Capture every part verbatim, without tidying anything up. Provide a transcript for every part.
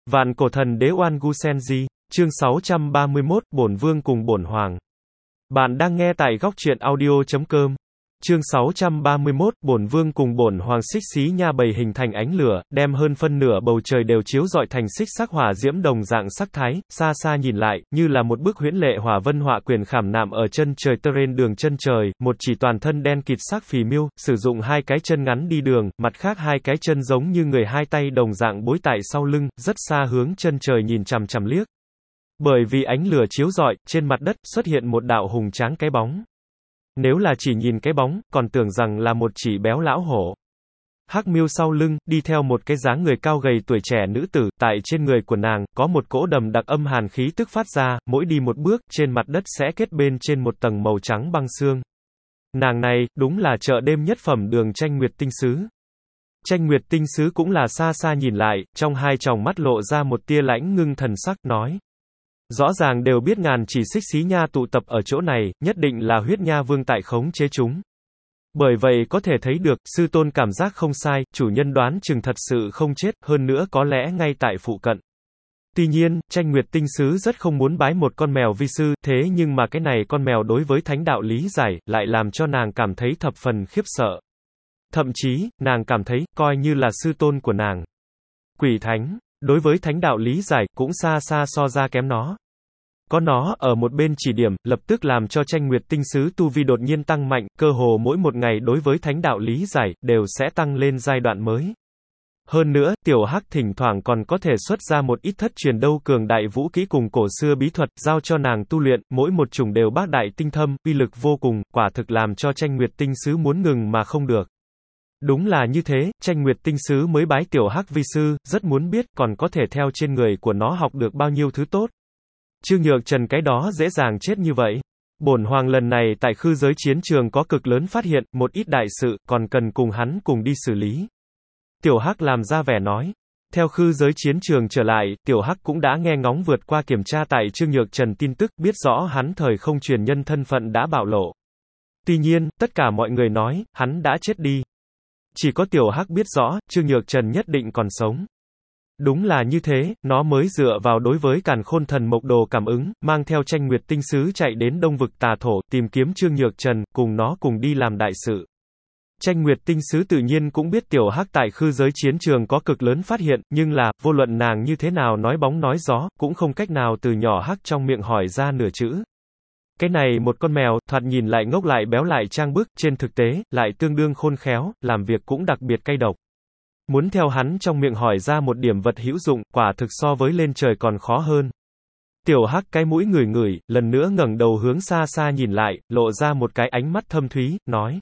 Vạn cổ thần đế Oan Gu Senji, chương sáu trăm ba mươi mốt, Bổn Vương cùng Bổn Hoàng. Bạn đang nghe tại góc truyện audio chấm com. Chương sáu trăm ba mươi mốt, Bổn Vương cùng Bổn Hoàng. Xích xí nha bầy hình thành ánh lửa, đem hơn phân nửa bầu trời đều chiếu rọi thành xích sắc hỏa diễm đồng dạng sắc thái, xa xa nhìn lại, như là một bức huyễn lệ hỏa vân họa quyền khảm nạm ở chân trời terrain đường chân trời, một chỉ toàn thân đen kịt sắc phì miêu, sử dụng hai cái chân ngắn đi đường, mặt khác hai cái chân giống như người hai tay đồng dạng bối tại sau lưng, rất xa hướng chân trời nhìn chằm chằm liếc. Bởi vì ánh lửa chiếu rọi, trên mặt đất xuất hiện một đạo hùng tráng cái bóng. Nếu là chỉ nhìn cái bóng, còn tưởng rằng là một chỉ béo lão hổ. Hắc miêu sau lưng, đi theo một cái dáng người cao gầy tuổi trẻ nữ tử, tại trên người của nàng, có một cỗ đầm đặc âm hàn khí tức phát ra, mỗi đi một bước, trên mặt đất sẽ kết bên trên một tầng màu trắng băng xương. Nàng này, đúng là chợ đêm nhất phẩm Đường Tranh Nguyệt Tinh Sứ. Tranh Nguyệt Tinh Sứ cũng là xa xa nhìn lại, trong hai tròng mắt lộ ra một tia lãnh ngưng thần sắc, nói. Rõ ràng đều biết ngàn chỉ xích xí nha tụ tập ở chỗ này, nhất định là huyết nha vương tại khống chế chúng. Bởi vậy có thể thấy được, sư tôn cảm giác không sai, chủ nhân đoán chừng thật sự không chết, hơn nữa có lẽ ngay tại phụ cận. Tuy nhiên, Tranh Nguyệt Tinh Sứ rất không muốn bái một con mèo vi sư, thế nhưng mà cái này con mèo đối với thánh đạo lý giải, lại làm cho nàng cảm thấy thập phần khiếp sợ. Thậm chí, nàng cảm thấy, coi như là sư tôn của nàng. Quỷ thánh, đối với thánh đạo lý giải, cũng xa xa so ra kém nó. Có nó ở một bên chỉ điểm, lập tức làm cho Tranh Nguyệt Tinh Sứ tu vi đột nhiên tăng mạnh, cơ hồ mỗi một ngày đối với thánh đạo lý giải, đều sẽ tăng lên giai đoạn mới. Hơn nữa, tiểu hắc thỉnh thoảng còn có thể xuất ra một ít thất truyền đâu cường đại vũ kỹ cùng cổ xưa bí thuật, giao cho nàng tu luyện, mỗi một chủng đều bác đại tinh thâm, uy lực vô cùng, quả thực làm cho Tranh Nguyệt Tinh Sứ muốn ngừng mà không được. Đúng là như thế, Tranh Nguyệt Tinh Sứ mới bái tiểu hắc vi sư, rất muốn biết, còn có thể theo trên người của nó học được bao nhiêu thứ tốt. Trương Nhược Trần cái đó dễ dàng chết như vậy. Bổn Hoàng lần này tại khư giới chiến trường có cực lớn phát hiện, một ít đại sự, còn cần cùng hắn cùng đi xử lý. Tiểu Hắc làm ra vẻ nói. Theo khư giới chiến trường trở lại, Tiểu Hắc cũng đã nghe ngóng vượt qua kiểm tra tại Trương Nhược Trần tin tức, biết rõ hắn thời không truyền nhân thân phận đã bạo lộ. Tuy nhiên, tất cả mọi người nói, hắn đã chết đi. Chỉ có Tiểu Hắc biết rõ, Trương Nhược Trần nhất định còn sống. Đúng là như thế, nó mới dựa vào đối với Càn Khôn Thần Mộc Đồ cảm ứng, mang theo Tranh Nguyệt Tinh Sứ chạy đến Đông Vực Tà Thổ, tìm kiếm Trương Nhược Trần, cùng nó cùng đi làm đại sự. Tranh Nguyệt Tinh Sứ tự nhiên cũng biết Tiểu Hắc tại khư giới chiến trường có cực lớn phát hiện, nhưng là, vô luận nàng như thế nào nói bóng nói gió, cũng không cách nào từ nhỏ Hắc trong miệng hỏi ra nửa chữ. Cái này một con mèo, thoạt nhìn lại ngốc lại béo lại trang bức, trên thực tế, lại tương đương khôn khéo, làm việc cũng đặc biệt cay độc. Muốn theo hắn trong miệng hỏi ra một điểm vật hữu dụng, quả thực so với lên trời còn khó hơn. Tiểu Hắc cái mũi ngửi ngửi, lần nữa ngẩng đầu hướng xa xa nhìn lại, lộ ra một cái ánh mắt thâm thúy, nói.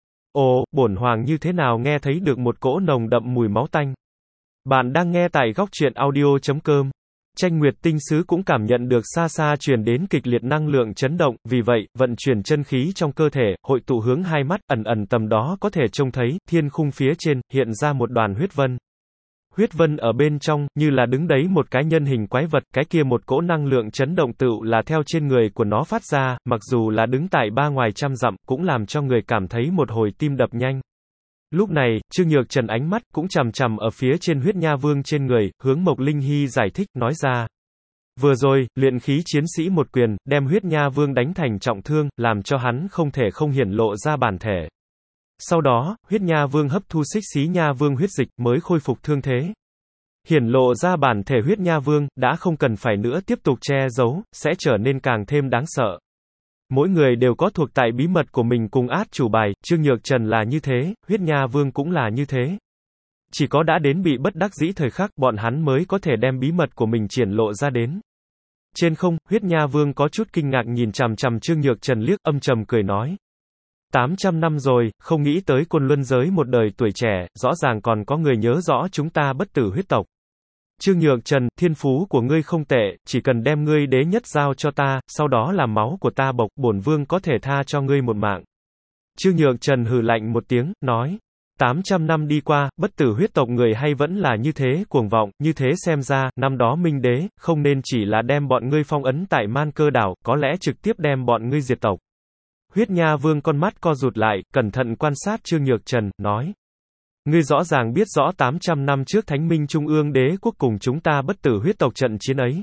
Ồ, bổn Hoàng như thế nào nghe thấy được một cỗ nồng đậm mùi máu tanh. Bạn đang nghe tại góc truyện audio chấm com. Tranh Nguyệt Tinh Sứ cũng cảm nhận được xa xa truyền đến kịch liệt năng lượng chấn động, vì vậy, vận chuyển chân khí trong cơ thể, hội tụ hướng hai mắt, ẩn ẩn tầm đó có thể trông thấy, thiên khung phía trên, hiện ra một đoàn huyết vân. Huyết vân ở bên trong, như là đứng đấy một cái nhân hình quái vật, cái kia một cỗ năng lượng chấn động tựu là theo trên người của nó phát ra, mặc dù là đứng tại ba ngoài trăm dặm, cũng làm cho người cảm thấy một hồi tim đập nhanh. Lúc này, Trương Nhược Trần ánh mắt cũng chằm chằm ở phía trên huyết nha vương trên người, hướng Mộc Linh Hy giải thích, nói ra. Vừa rồi, luyện khí chiến sĩ một quyền, đem huyết nha vương đánh thành trọng thương, làm cho hắn không thể không hiển lộ ra bản thể. Sau đó, huyết nha vương hấp thu xích xí nha vương huyết dịch, mới khôi phục thương thế. Hiển lộ ra bản thể huyết nha vương, đã không cần phải nữa tiếp tục che giấu, sẽ trở nên càng thêm đáng sợ. Mỗi người đều có thuộc tại bí mật của mình cùng át chủ bài, Trương Nhược Trần là như thế, huyết nha vương cũng là như thế. Chỉ có đã đến bị bất đắc dĩ thời khắc, bọn hắn mới có thể đem bí mật của mình triển lộ ra đến. Trên không, huyết nha vương có chút kinh ngạc nhìn chằm chằm Trương Nhược Trần liếc, âm trầm cười nói. tám trăm năm rồi, không nghĩ tới Côn Luân giới một đời tuổi trẻ, rõ ràng còn có người nhớ rõ chúng ta bất tử huyết tộc. Trương Nhược Trần, thiên phú của ngươi không tệ, chỉ cần đem ngươi đế nhất giao cho ta, sau đó làm máu của ta bộc, bổn vương có thể tha cho ngươi một mạng. Trương Nhược Trần hừ lạnh một tiếng, nói. tám trăm năm đi qua, bất tử huyết tộc người hay vẫn là như thế, cuồng vọng, như thế xem ra, năm đó Minh Đế, không nên chỉ là đem bọn ngươi phong ấn tại Man Cơ đảo, có lẽ trực tiếp đem bọn ngươi diệt tộc. Huyết Nha Vương con mắt co rụt lại, cẩn thận quan sát Trương Nhược Trần, nói. Ngươi rõ ràng biết rõ tám trăm năm trước Thánh Minh Trung ương đế quốc cùng chúng ta bất tử huyết tộc trận chiến ấy.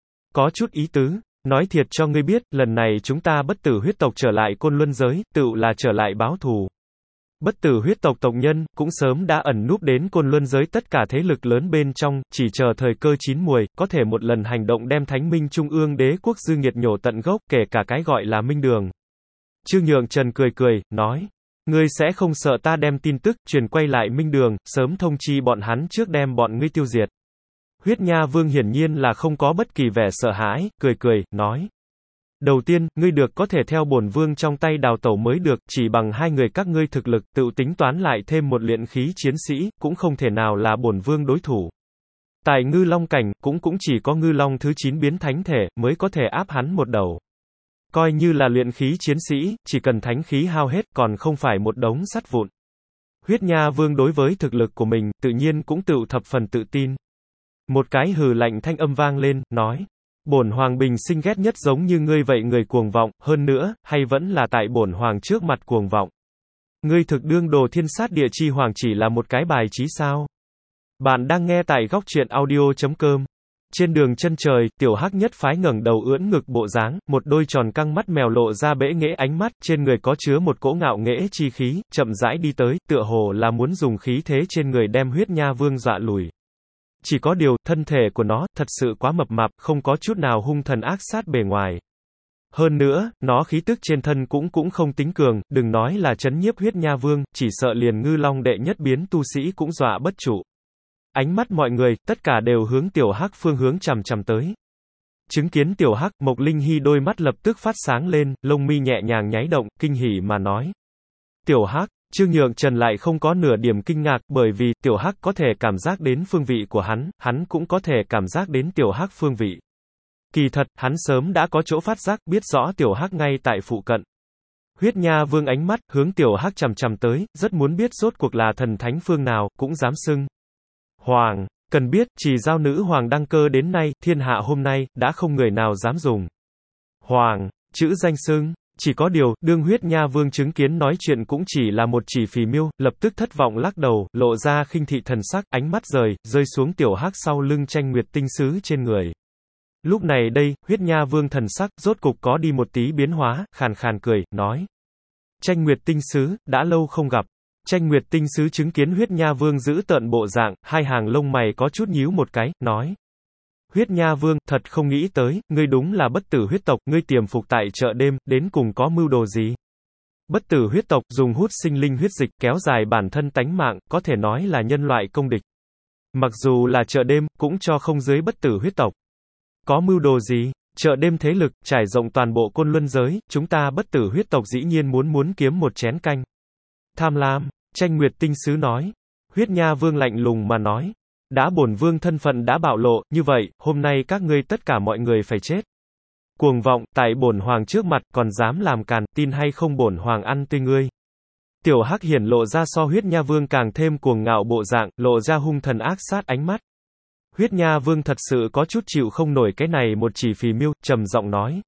Có chút ý tứ, nói thiệt cho ngươi biết, lần này chúng ta bất tử huyết tộc trở lại Côn Luân giới, tựu là trở lại báo thù. Bất tử huyết tộc tộc nhân, cũng sớm đã ẩn núp đến Côn Luân giới tất cả thế lực lớn bên trong, chỉ chờ thời cơ chín muồi, có thể một lần hành động đem Thánh Minh Trung ương đế quốc dư nghiệt nhổ tận gốc, kể cả cái gọi là Minh Đường. Trương Nhượng Trần cười cười, nói, ngươi sẽ không sợ ta đem tin tức, truyền quay lại Minh Đường, sớm thông chi bọn hắn trước đem bọn ngươi tiêu diệt. Huyết Nha Vương hiển nhiên là không có bất kỳ vẻ sợ hãi, cười cười, nói. Đầu tiên, ngươi được có thể theo bổn vương trong tay đào tẩu mới được, chỉ bằng hai người các ngươi thực lực, tự tính toán lại thêm một luyện khí chiến sĩ, cũng không thể nào là bổn vương đối thủ. Tại ngư long cảnh, cũng cũng chỉ có ngư long thứ chín biến thánh thể, mới có thể áp hắn một đầu. Coi như là luyện khí chiến sĩ, chỉ cần thánh khí hao hết, còn không phải một đống sắt vụn. Huyết Nha Vương đối với thực lực của mình, tự nhiên cũng tự thập phần tự tin. Một cái hừ lạnh thanh âm vang lên, nói. Bổn hoàng bình sinh ghét nhất giống như ngươi vậy người cuồng vọng, hơn nữa, hay vẫn là tại bổn hoàng trước mặt cuồng vọng. Ngươi thực đương đồ thiên sát địa chi hoàng chỉ là một cái bài trí sao? Bạn đang nghe tại góc truyện audio chấm com. Trên đường chân trời, tiểu hắc nhất phái ngẩng đầu ưỡn ngực bộ dáng, một đôi tròn căng mắt mèo lộ ra bẽ nghễ ánh mắt, trên người có chứa một cỗ ngạo nghễ chi khí, chậm rãi đi tới, tựa hồ là muốn dùng khí thế trên người đem Huyết Nha Vương dọa lùi. Chỉ có điều, thân thể của nó, thật sự quá mập mạp, không có chút nào hung thần ác sát bề ngoài. Hơn nữa, nó khí tức trên thân cũng cũng không tính cường, đừng nói là chấn nhiếp Huyết Nha Vương, chỉ sợ liền ngư long đệ nhất biến tu sĩ cũng dọa bất trụ. Ánh mắt mọi người, tất cả đều hướng tiểu hắc phương hướng chằm chằm tới. Chứng kiến tiểu hắc, Mộc Linh Hy đôi mắt lập tức phát sáng lên, lông mi nhẹ nhàng nháy động, kinh hỉ mà nói. Tiểu hắc, Trương Nhượng Trần lại không có nửa điểm kinh ngạc, bởi vì, tiểu hắc có thể cảm giác đến phương vị của hắn, hắn cũng có thể cảm giác đến tiểu hắc phương vị. Kỳ thật, hắn sớm đã có chỗ phát giác, biết rõ tiểu hắc ngay tại phụ cận. Huyết Nha Vương ánh mắt, hướng tiểu hắc chằm chằm tới, rất muốn biết rốt cuộc là thần thánh phương nào, cũng dám xưng. Hoàng, cần biết, chỉ giao nữ hoàng đăng cơ đến nay, thiên hạ hôm nay, đã không người nào dám dùng. Hoàng, chữ danh xưng, chỉ có điều, đương Huyết Nha Vương chứng kiến nói chuyện cũng chỉ là một chỉ phì miêu, lập tức thất vọng lắc đầu, lộ ra khinh thị thần sắc, ánh mắt rời, rơi xuống tiểu hắc sau lưng Tranh Nguyệt tinh sứ trên người. Lúc này đây, Huyết Nha Vương thần sắc, rốt cục có đi một tí biến hóa, khàn khàn cười, nói. Tranh Nguyệt tinh sứ, đã lâu không gặp. Tranh Nguyệt tinh sứ chứng kiến Huyết Nha Vương giữ tợn bộ dạng, hai hàng lông mày có chút nhíu một cái, nói. Huyết Nha Vương, thật không nghĩ tới, ngươi đúng là bất tử huyết tộc, ngươi tiềm phục tại chợ đêm, đến cùng có mưu đồ gì? Bất tử huyết tộc, dùng hút sinh linh huyết dịch, kéo dài bản thân tánh mạng, có thể nói là nhân loại công địch. Mặc dù là chợ đêm, cũng cho không dưới bất tử huyết tộc. Có mưu đồ gì? Chợ đêm thế lực, trải rộng toàn bộ Côn Luân giới, chúng ta bất tử huyết tộc dĩ nhiên muốn muốn kiếm một chén canh. Tham lam, Tranh Nguyệt tinh sứ nói. Huyết Nha Vương lạnh lùng mà nói. Đã bổn vương thân phận đã bạo lộ, như vậy, hôm nay các ngươi tất cả mọi người phải chết. Cuồng vọng, tại bổn hoàng trước mặt, còn dám làm càn, tin hay không bổn hoàng ăn tươi ngươi. Tiểu hắc hiển lộ ra so Huyết Nha Vương càng thêm cuồng ngạo bộ dạng, lộ ra hung thần ác sát ánh mắt. Huyết Nha Vương thật sự có chút chịu không nổi cái này một chỉ phì miêu, trầm giọng nói.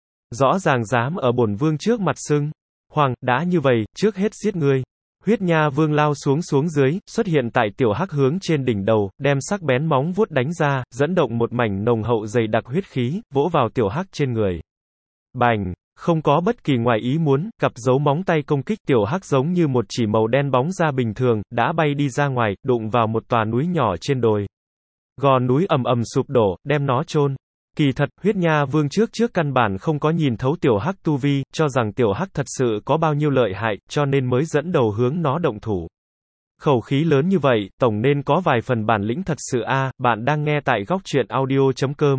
Rõ ràng dám ở bổn vương trước mặt xưng. Hoàng, đã như vậy, trước hết giết ngươi. Huyết Nha Vương lao xuống xuống dưới, xuất hiện tại tiểu hắc hướng trên đỉnh đầu, đem sắc bén móng vuốt đánh ra, dẫn động một mảnh nồng hậu dày đặc huyết khí, vỗ vào tiểu hắc trên người. Bành, không có bất kỳ ngoài ý muốn, cặp dấu móng tay công kích tiểu hắc giống như một chỉ màu đen bóng ra bình thường, đã bay đi ra ngoài, đụng vào một tòa núi nhỏ trên đồi. Gò núi ầm ầm sụp đổ, đem nó chôn. Kỳ thật, Huyết Nha Vương trước trước căn bản không có nhìn thấu tiểu hắc tu vi, cho rằng tiểu hắc thật sự có bao nhiêu lợi hại, cho nên mới dẫn đầu hướng nó động thủ. Khẩu khí lớn như vậy, tổng nên có vài phần bản lĩnh thật sự a. À, bạn đang nghe tại góc truyện audio chấm com.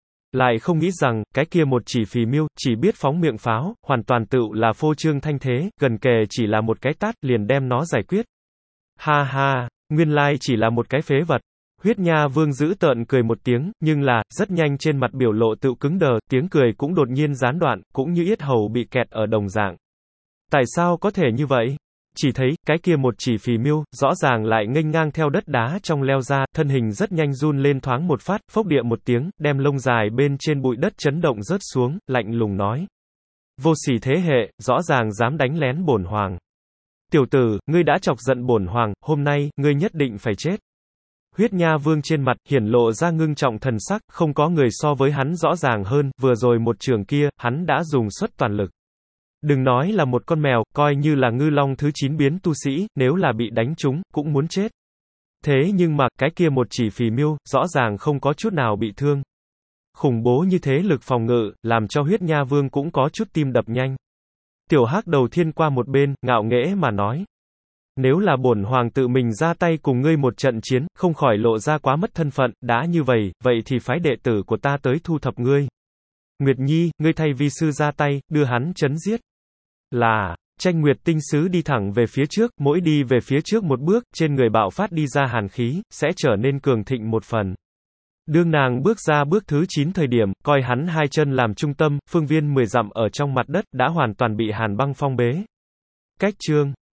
Lại không nghĩ rằng, cái kia một chỉ phì miêu, chỉ biết phóng miệng pháo, hoàn toàn tự là phô trương thanh thế, gần kề chỉ là một cái tát, liền đem nó giải quyết. Ha ha, nguyên lai chỉ là một cái phế vật. Huyết Nha Vương giữ tợn cười một tiếng, nhưng là, rất nhanh trên mặt biểu lộ tự cứng đờ, tiếng cười cũng đột nhiên gián đoạn, cũng như yết hầu bị kẹt ở đồng dạng. Tại sao có thể như vậy? Chỉ thấy, cái kia một chỉ phì miêu, rõ ràng lại nghênh ngang theo đất đá trong leo ra, thân hình rất nhanh run lên thoáng một phát, phốc địa một tiếng, đem lông dài bên trên bụi đất chấn động rớt xuống, lạnh lùng nói. Vô sỉ thế hệ, rõ ràng dám đánh lén bổn hoàng. Tiểu tử, ngươi đã chọc giận bổn hoàng, hôm nay, ngươi nhất định phải chết. Huyết Nha Vương trên mặt, hiển lộ ra ngưng trọng thần sắc, không có người so với hắn rõ ràng hơn, vừa rồi một trường kia, hắn đã dùng suất toàn lực. Đừng nói là một con mèo, coi như là ngư long thứ chín biến tu sĩ, nếu là bị đánh trúng, cũng muốn chết. Thế nhưng mà, cái kia một chỉ phì miêu, rõ ràng không có chút nào bị thương. Khủng bố như thế lực phòng ngự, làm cho Huyết Nha Vương cũng có chút tim đập nhanh. Tiểu Hắc Đầu Thiên qua một bên, ngạo nghễ mà nói. Nếu là bổn hoàng tự mình ra tay cùng ngươi một trận chiến, không khỏi lộ ra quá mất thân phận, đã như vậy, vậy thì phái đệ tử của ta tới thu thập ngươi. Nguyệt Nhi, ngươi thay vi sư ra tay, đưa hắn chấn giết. Là, Tranh Nguyệt tinh sứ đi thẳng về phía trước, mỗi đi về phía trước một bước, trên người bạo phát đi ra hàn khí, sẽ trở nên cường thịnh một phần. Đương nàng bước ra bước thứ chín thời điểm, coi hắn hai chân làm trung tâm, phương viên mười dặm ở trong mặt đất, đã hoàn toàn bị hàn băng phong bế. Cách chương